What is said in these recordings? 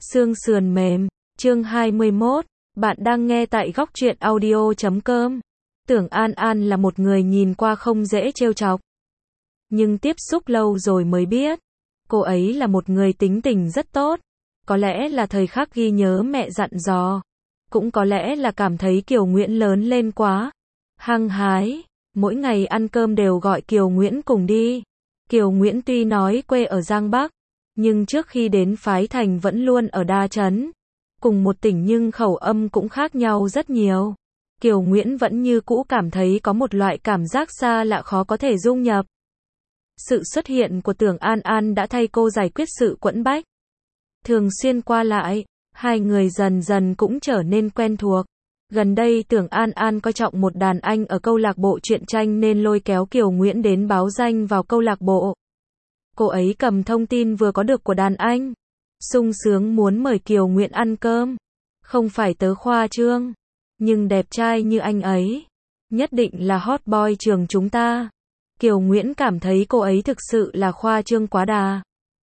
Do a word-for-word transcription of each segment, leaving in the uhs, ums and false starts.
Xương sườn mềm, chương hai mươi mốt, bạn đang nghe tại góc truyện audio chấm com. Tưởng An An là một người nhìn qua không dễ trêu chọc. Nhưng tiếp xúc lâu rồi mới biết, cô ấy là một người tính tình rất tốt. Có lẽ là thời khắc ghi nhớ mẹ dặn dò. Cũng có lẽ là cảm thấy Kiều Nguyễn lớn lên quá. Hăng hái, mỗi ngày ăn cơm đều gọi Kiều Nguyễn cùng đi. Kiều Nguyễn tuy nói quê ở Giang Bắc, nhưng trước khi đến Phái Thành vẫn luôn ở Đa Chấn. Cùng một tỉnh nhưng khẩu âm cũng khác nhau rất nhiều. Kiều Nguyễn vẫn như cũ cảm thấy có một loại cảm giác xa lạ khó có thể dung nhập. Sự xuất hiện của Tưởng An An đã thay cô giải quyết sự quẫn bách. Thường xuyên qua lại, hai người dần dần cũng trở nên quen thuộc. Gần đây Tưởng An An coi trọng một đàn anh ở câu lạc bộ truyện tranh nên lôi kéo Kiều Nguyễn đến báo danh vào câu lạc bộ. Cô ấy cầm thông tin vừa có được của đàn anh, sung sướng muốn mời Kiều Nguyễn ăn cơm. Không phải tớ khoa trương, nhưng đẹp trai như anh ấy, nhất định là hot boy trường chúng ta. Kiều Nguyễn cảm thấy cô ấy thực sự là khoa trương quá đà.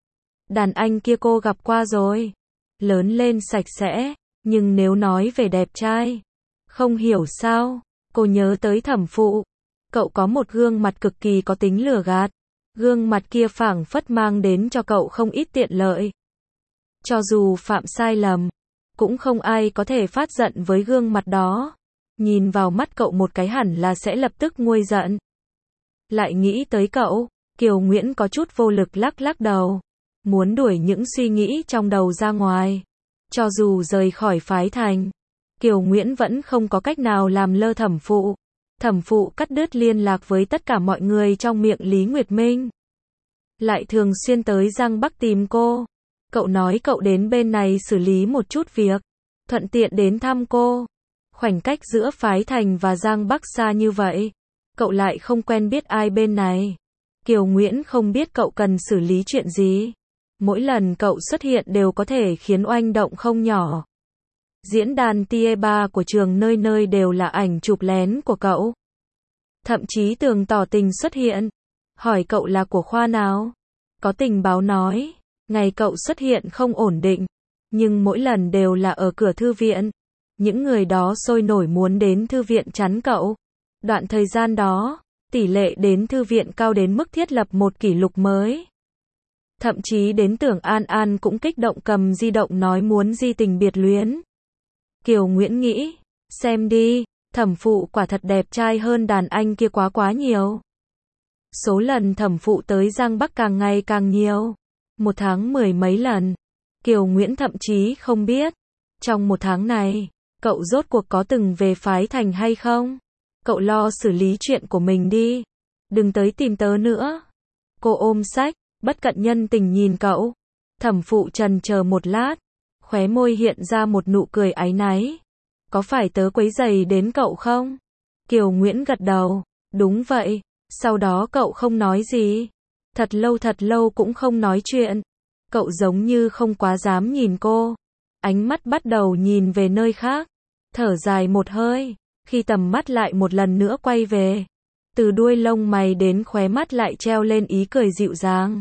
Đàn anh kia cô gặp qua rồi, lớn lên sạch sẽ, nhưng nếu nói về đẹp trai, không hiểu sao, cô nhớ tới Thẩm Phụ. Cậu có một gương mặt cực kỳ có tính lừa gạt. Gương mặt kia phảng phất mang đến cho cậu không ít tiện lợi. Cho dù phạm sai lầm, cũng không ai có thể phát giận với gương mặt đó. Nhìn vào mắt cậu một cái hẳn là sẽ lập tức nguôi giận. Lại nghĩ tới cậu, Kiều Nguyễn có chút vô lực lắc lắc đầu. Muốn đuổi những suy nghĩ trong đầu ra ngoài. Cho dù rời khỏi Phái Thành, Kiều Nguyễn vẫn không có cách nào làm lơ Thẩm Phụ. Thẩm Phụ cắt đứt liên lạc với tất cả mọi người trong miệng Lý Nguyệt Minh. Lại thường xuyên tới Giang Bắc tìm cô. Cậu nói cậu đến bên này xử lý một chút việc, thuận tiện đến thăm cô. Khoảnh cách giữa Phái Thành và Giang Bắc xa như vậy, cậu lại không quen biết ai bên này. Kiều Nguyễn không biết cậu cần xử lý chuyện gì. Mỗi lần cậu xuất hiện đều có thể khiến oanh động không nhỏ. Diễn đàn Tier ba của trường nơi nơi đều là ảnh chụp lén của cậu. Thậm chí Tường tỏ tình xuất hiện, hỏi cậu là của khoa nào. Có tình báo nói, ngày cậu xuất hiện không ổn định, nhưng mỗi lần đều là ở cửa thư viện. Những người đó sôi nổi muốn đến thư viện chắn cậu. Đoạn thời gian đó, tỷ lệ đến thư viện cao đến mức thiết lập một kỷ lục mới. Thậm chí đến Tưởng An An cũng kích động cầm di động nói muốn di tình biệt luyến. Kiều Nguyễn nghĩ, xem đi, Thẩm Phụ quả thật đẹp trai hơn đàn anh kia quá quá nhiều. Số lần Thẩm Phụ tới Giang Bắc càng ngày càng nhiều. Một tháng mười mấy lần. Kiều Nguyễn thậm chí không biết. Trong một tháng này, cậu rốt cuộc có từng về Phái Thành hay không? Cậu lo xử lý chuyện của mình đi. Đừng tới tìm tớ nữa. Cô ôm sách, bất cận nhân tình nhìn cậu. Thẩm Phụ trần chờ một lát. Khóe môi hiện ra một nụ cười áy náy. Có phải tớ quấy rầy đến cậu không? Kiều Nguyễn gật đầu. Đúng vậy. Sau đó cậu không nói gì. Thật lâu thật lâu cũng không nói chuyện. Cậu giống như không quá dám nhìn cô. Ánh mắt bắt đầu nhìn về nơi khác. Thở dài một hơi. Khi tầm mắt lại một lần nữa quay về. Từ đuôi lông mày đến khóe mắt lại treo lên ý cười dịu dàng.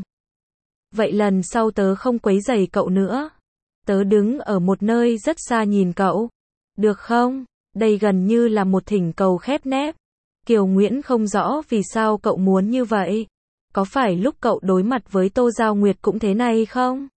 Vậy lần sau tớ không quấy rầy cậu nữa. Tớ đứng ở một nơi rất xa nhìn cậu. Được không? Đây gần như là một thỉnh cầu khép nép. Kiều Nguyễn không rõ vì sao cậu muốn như vậy. Có phải lúc cậu đối mặt với Tô Giao Nguyệt cũng thế này không?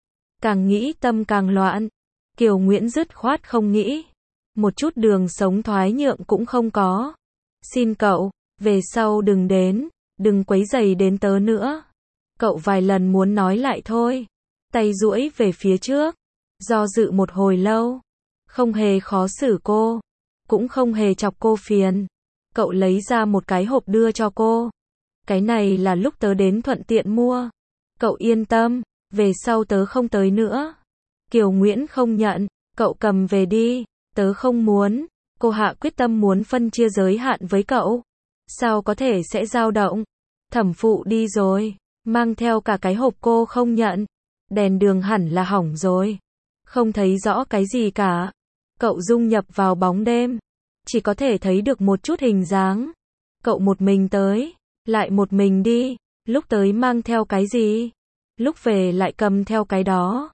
Càng nghĩ tâm càng loạn. Kiều Nguyễn dứt khoát không nghĩ. Một chút đường sống thoái nhượng cũng không có. Xin cậu, về sau đừng đến, đừng quấy rầy đến tớ nữa. Cậu vài lần muốn nói lại thôi. Tay duỗi về phía trước. Do dự một hồi lâu. Không hề khó xử cô. Cũng không hề chọc cô phiền. Cậu lấy ra một cái hộp đưa cho cô. Cái này là lúc tớ đến thuận tiện mua. Cậu yên tâm, về sau tớ không tới nữa. Kiều Nguyễn không nhận. Cậu cầm về đi. Tớ không muốn. Cô hạ quyết tâm muốn phân chia giới hạn với cậu. Sao có thể sẽ dao động. Thẩm Phụ đi rồi. Mang theo cả cái hộp cô không nhận. Đèn đường hẳn là hỏng rồi. Không thấy rõ cái gì cả. Cậu dung nhập vào bóng đêm. Chỉ có thể thấy được một chút hình dáng. Cậu một mình tới. Lại một mình đi. Lúc tới mang theo cái gì? Lúc về lại cầm theo cái đó.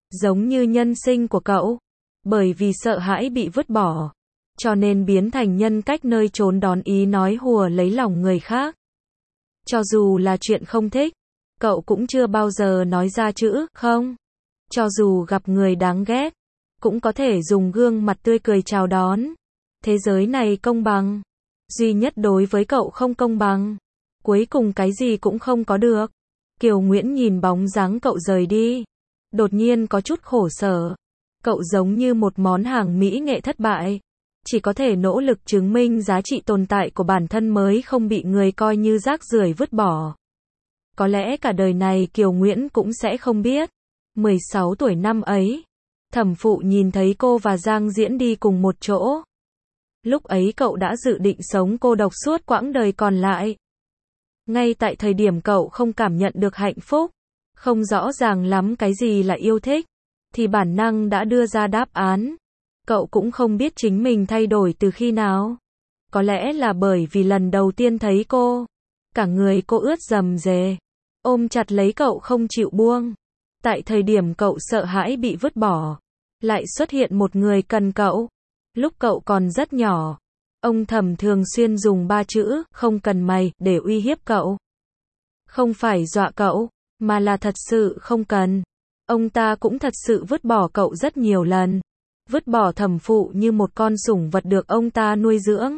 Giống như nhân sinh của cậu. Bởi vì sợ hãi bị vứt bỏ, cho nên biến thành nhân cách nơi trốn đón ý nói hùa lấy lòng người khác. Cho dù là chuyện không thích, cậu cũng chưa bao giờ nói ra chữ không. Cho dù gặp người đáng ghét, cũng có thể dùng gương mặt tươi cười chào đón. Thế giới này công bằng. Duy nhất đối với cậu không công bằng. Cuối cùng cái gì cũng không có được. Kiều Nguyễn nhìn bóng dáng cậu rời đi. Đột nhiên có chút khổ sở. Cậu giống như một món hàng mỹ nghệ thất bại. Chỉ có thể nỗ lực chứng minh giá trị tồn tại của bản thân mới không bị người coi như rác rưởi vứt bỏ. Có lẽ cả đời này Kiều Nguyễn cũng sẽ không biết. mười sáu tuổi năm ấy, Thẩm Phụ nhìn thấy cô và Giang Diễn đi cùng một chỗ. Lúc ấy cậu đã dự định sống cô độc suốt quãng đời còn lại. Ngay tại thời điểm cậu không cảm nhận được hạnh phúc, không rõ ràng lắm cái gì là yêu thích, thì bản năng đã đưa ra đáp án. Cậu cũng không biết chính mình thay đổi từ khi nào. Có lẽ là bởi vì lần đầu tiên thấy cô, cả người cô ướt rầm rề, ôm chặt lấy cậu không chịu buông. Tại thời điểm cậu sợ hãi bị vứt bỏ, lại xuất hiện một người cần cậu. Lúc cậu còn rất nhỏ, ông Thẩm thường xuyên dùng ba chữ không cần mày để uy hiếp cậu. Không phải dọa cậu, mà là thật sự không cần. Ông ta cũng thật sự vứt bỏ cậu rất nhiều lần. Vứt bỏ Thẩm Phụ như một con sủng vật được ông ta nuôi dưỡng.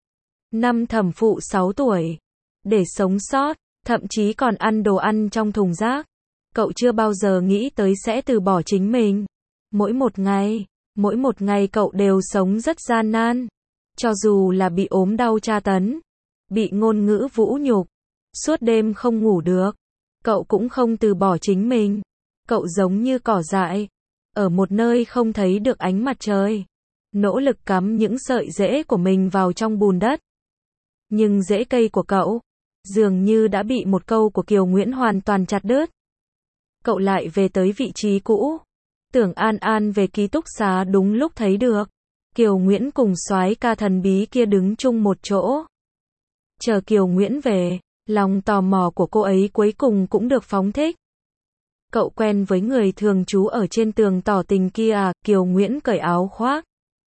Năm Thẩm Phụ sáu tuổi. Để sống sót, thậm chí còn ăn đồ ăn trong thùng rác. Cậu chưa bao giờ nghĩ tới sẽ từ bỏ chính mình. Mỗi một ngày, mỗi một ngày cậu đều sống rất gian nan. Cho dù là bị ốm đau tra tấn, bị ngôn ngữ vũ nhục, suốt đêm không ngủ được, cậu cũng không từ bỏ chính mình. Cậu giống như cỏ dại, ở một nơi không thấy được ánh mặt trời, nỗ lực cắm những sợi rễ của mình vào trong bùn đất. Nhưng rễ cây của cậu, dường như đã bị một câu của Kiều Nguyễn hoàn toàn chặt đứt. Cậu lại về tới vị trí cũ. Tưởng An An về ký túc xá đúng lúc thấy được. Kiều Nguyễn cùng soái ca thần bí kia đứng chung một chỗ. Chờ Kiều Nguyễn về, lòng tò mò của cô ấy cuối cùng cũng được phóng thích. Cậu quen với người thường trú ở trên tường tỏ tình kia à? Kiều Nguyễn cởi áo khoác.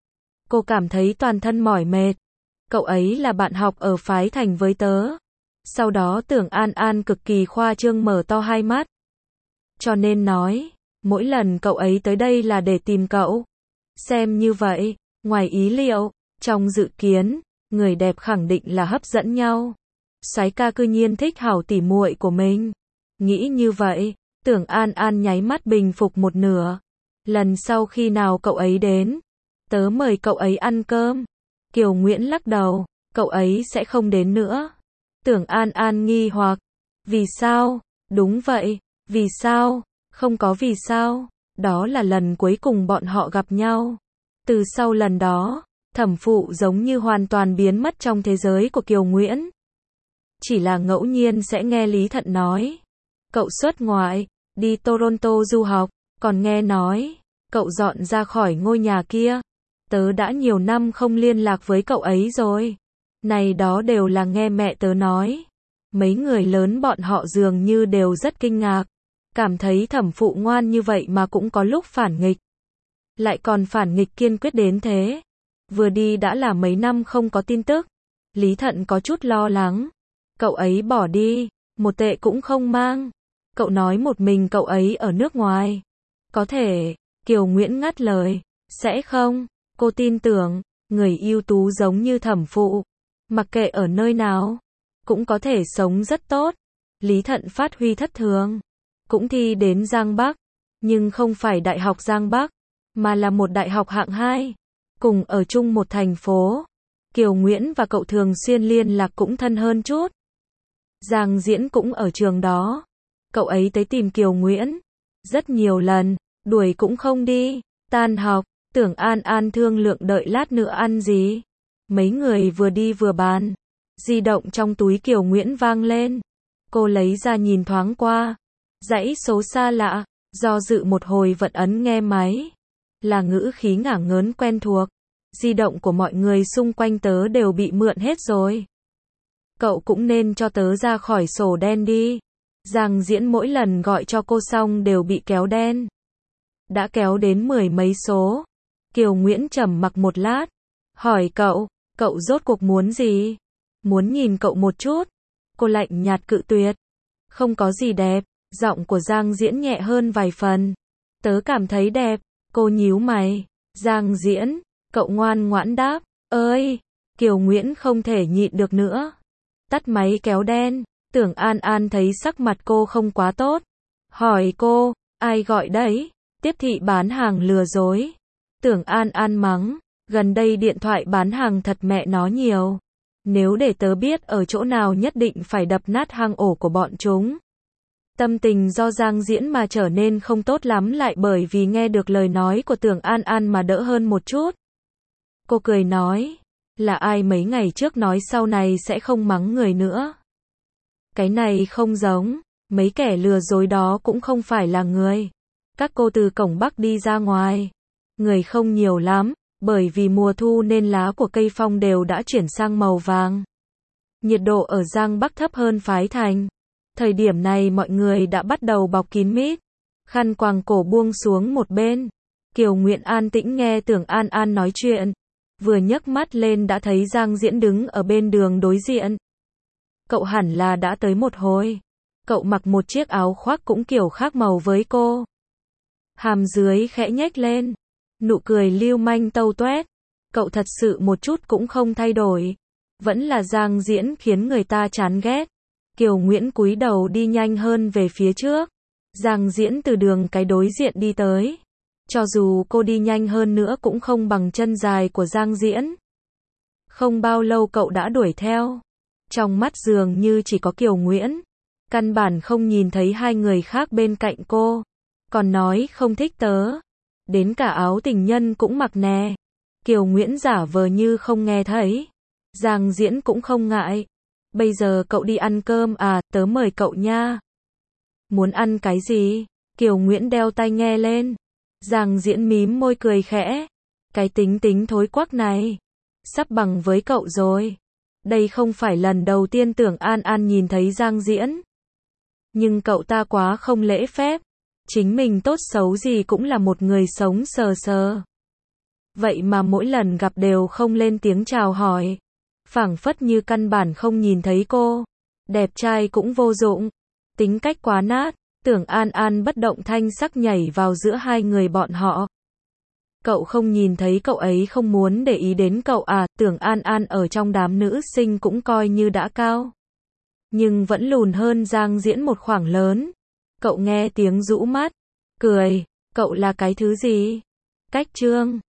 Cô cảm thấy toàn thân mỏi mệt. Cậu ấy là bạn học ở phái Thành với tớ. Sau đó Tưởng An An cực kỳ khoa trương mở to hai mắt. Cho nên nói, mỗi lần cậu ấy tới đây là để tìm cậu. Xem như vậy, ngoài ý liệu, trong dự kiến, người đẹp khẳng định là hấp dẫn nhau. Soái ca cư nhiên thích hảo tỉ muội của mình. Nghĩ như vậy, Tưởng An An nháy mắt bình phục một nửa. Lần sau khi nào cậu ấy đến, tớ mời cậu ấy ăn cơm. Kiều Nguyễn lắc đầu, cậu ấy sẽ không đến nữa. Tưởng An An nghi hoặc, vì sao? Đúng vậy, vì sao? Không có vì sao. Đó là lần cuối cùng bọn họ gặp nhau. Từ sau lần đó, Thẩm Phụ giống như hoàn toàn biến mất trong thế giới của Kiều Nguyễn. Chỉ là ngẫu nhiên sẽ nghe Lý Thận nói, cậu xuất ngoại, đi Toronto du học, còn nghe nói, cậu dọn ra khỏi ngôi nhà kia. Tớ đã nhiều năm không liên lạc với cậu ấy rồi. Này đó đều là nghe mẹ tớ nói. Mấy người lớn bọn họ dường như đều rất kinh ngạc. Cảm thấy Thẩm Phụ ngoan như vậy mà cũng có lúc phản nghịch. Lại còn phản nghịch kiên quyết đến thế. Vừa đi đã là mấy năm không có tin tức. Lý Thận có chút lo lắng. Cậu ấy bỏ đi, một tệ cũng không mang. Cậu nói một mình cậu ấy ở nước ngoài. Có thể, Kiều Nguyễn ngắt lời. Sẽ không, cô tin tưởng, người ưu tú giống như Thẩm Phụ. Mặc kệ ở nơi nào, cũng có thể sống rất tốt. Lý Thận phát huy thất thường. Cũng thi đến Giang Bắc, nhưng không phải Đại học Giang Bắc, mà là một đại học hạng hai. Cùng ở chung một thành phố. Kiều Nguyễn và cậu thường xuyên liên lạc cũng thân hơn chút. Giang Diễn cũng ở trường đó. Cậu ấy tới tìm Kiều Nguyễn rất nhiều lần, đuổi cũng không đi. Tan học, Tưởng An An thương lượng đợi lát nữa ăn gì. Mấy người vừa đi vừa bàn. Di động trong túi Kiều Nguyễn vang lên. Cô lấy ra nhìn thoáng qua. Dãy số xa lạ, do dự một hồi vẫn ấn nghe máy. Là ngữ khí ngả ngớn quen thuộc. Di động của mọi người xung quanh tớ đều bị mượn hết rồi. Cậu cũng nên cho tớ ra khỏi sổ đen đi. Giang Diễn mỗi lần gọi cho cô xong đều bị kéo đen. đã kéo đến mười mấy số. Kiều Nguyễn trầm mặc một lát, hỏi cậu, cậu rốt cuộc muốn gì? Muốn nhìn cậu một chút. Cô lạnh nhạt cự tuyệt. Không có gì đẹp. Giọng của Giang Diễn nhẹ hơn vài phần. Tớ cảm thấy đẹp. Cô nhíu mày. Giang Diễn, cậu ngoan ngoãn đáp. Ơi! Kiều Nguyễn không thể nhịn được nữa. Tắt máy kéo đen. Tưởng An An thấy sắc mặt cô không quá tốt. Hỏi cô, ai gọi đấy? Tiếp thị bán hàng lừa dối. Tưởng An An mắng. Gần đây điện thoại bán hàng thật mẹ nó nhiều. Nếu để tớ biết ở chỗ nào nhất định phải đập nát hang ổ của bọn chúng. Tâm tình do Giang Diễn mà trở nên không tốt lắm lại bởi vì nghe được lời nói của Tưởng An An mà đỡ hơn một chút. Cô cười nói, là ai mấy ngày trước nói sau này sẽ không mắng người nữa. Cái này không giống, mấy kẻ lừa dối đó cũng không phải là người. Các cô từ cổng Bắc đi ra ngoài. Người không nhiều lắm, bởi vì mùa thu nên lá của cây phong đều đã chuyển sang màu vàng. Nhiệt độ ở Giang Bắc thấp hơn Phái Thành. Thời điểm này mọi người đã bắt đầu bọc kín mít. Khăn quàng cổ buông xuống một bên. Kiều Nguyễn an tĩnh nghe Tưởng An An nói chuyện. Vừa nhấc mắt lên đã thấy Giang Diễn đứng ở bên đường đối diện. Cậu hẳn là đã tới một hồi. Cậu mặc một chiếc áo khoác cũng kiểu khác màu với cô. Hàm dưới khẽ nhếch lên. Nụ cười lưu manh tâu toét. Cậu thật sự một chút cũng không thay đổi. Vẫn là Giang Diễn khiến người ta chán ghét. Kiều Nguyễn cúi đầu đi nhanh hơn về phía trước. Giang Diễn từ đường cái đối diện đi tới. Cho dù cô đi nhanh hơn nữa cũng không bằng chân dài của Giang Diễn. Không bao lâu cậu đã đuổi theo. Trong mắt dường như chỉ có Kiều Nguyễn. Căn bản không nhìn thấy hai người khác bên cạnh cô. Còn nói không thích tớ. Đến cả áo tình nhân cũng mặc nè. Kiều Nguyễn giả vờ như không nghe thấy. Giang Diễn cũng không ngại. Bây giờ cậu đi ăn cơm à, tớ mời cậu nha. Muốn ăn cái gì? Kiều Nguyễn đeo tai nghe lên. Giang Diễn mím môi cười khẽ. Cái tính tính thối quắc này. Sắp bằng với cậu rồi. Đây không phải lần đầu tiên Tưởng An An nhìn thấy Giang Diễn. Nhưng cậu ta quá không lễ phép. Chính mình tốt xấu gì cũng là một người sống sờ sờ. Vậy mà mỗi lần gặp đều không lên tiếng chào hỏi. Phảng phất như căn bản không nhìn thấy cô. Đẹp trai cũng vô dụng. Tính cách quá nát. Tưởng An An bất động thanh sắc nhảy vào giữa hai người bọn họ. Cậu không nhìn thấy cậu ấy không muốn để ý đến cậu à? Tưởng An An ở trong đám nữ sinh cũng coi như đã cao. Nhưng vẫn lùn hơn Giang Diễn một khoảng lớn. Cậu nghe tiếng rũ mắt. Cười. Cậu là cái thứ gì? Cách trương.